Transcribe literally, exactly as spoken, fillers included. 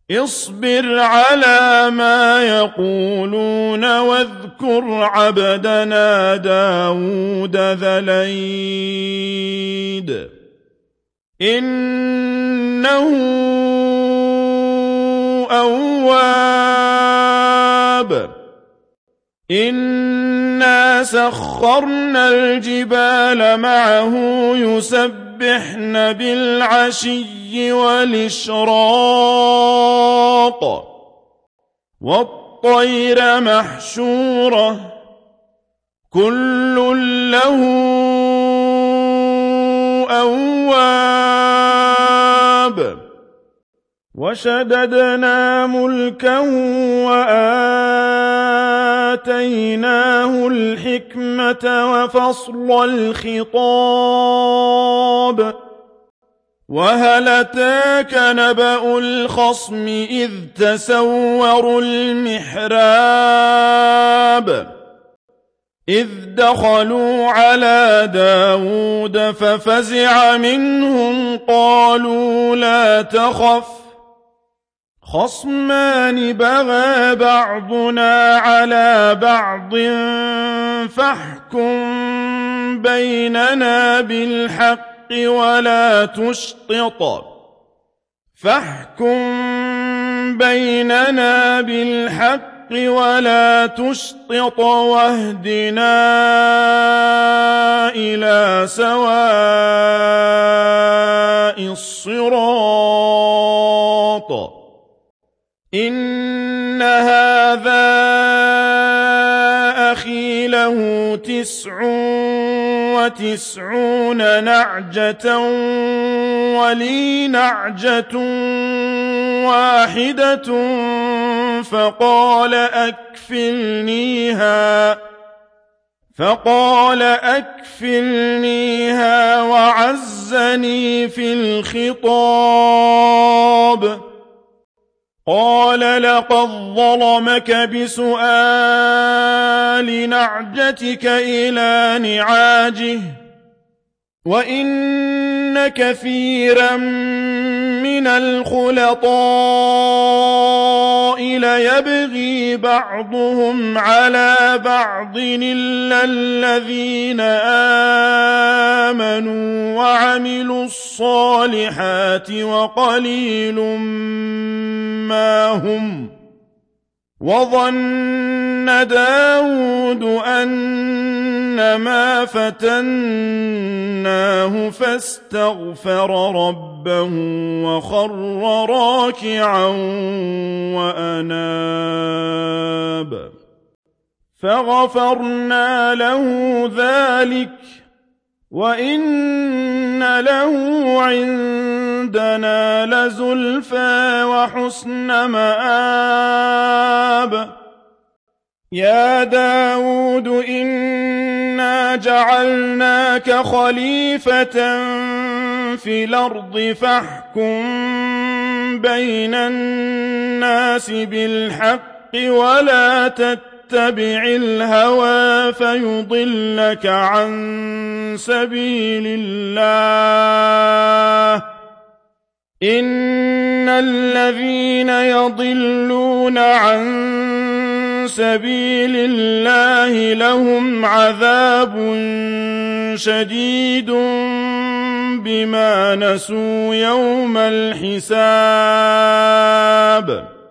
اصبر على ما يقولون واذكر عبدنا داود ذا الأيد إنه أواب إنا سخرنا الجبال معه يسبحن بالعشي والإشراق والطير محشورة كل له أواب وشددنا ملكه وآتيناه الحكمة وفصل الخطاب وهل أتاك نبأ الخصم إذ تسوروا المحراب إذ دخلوا على داود ففزع منهم قالوا لا تخف خصمان بغى بعضنا على بعض فاحكم بيننا بالحق ولا تشطط فاحكم بيننا بالحق ولا تشطط واهدنا إلى سواء الصراط إن هذا أخي له تسع وتسعون نعجة ولي نعجة واحدة فقال أكفلنيها فقال أكفلنيها وعزني في الخطاب قال لقد ظلمك بسؤال نعجتك إلى نعاجه وإن كثيرا من الخلطاء ليبغي بعضهم على بعض إلا الذين آمنوا وعملوا الصالحات وقليل ما هم وظن داود أنما فتناه فاستغفر ربه وخر راكعا وأناب فغفرنا له ذلك وإن له عندنا لزلفى وحسن مآب يا داود إنا جعلناك خليفة في الأرض فاحكم بين الناس بالحق ولا تتبع الهوى فيضلك عن سبيل الله إن الذين يضلون عن سبيل الله لهم عذاب شديد بما نسوا يوم الحساب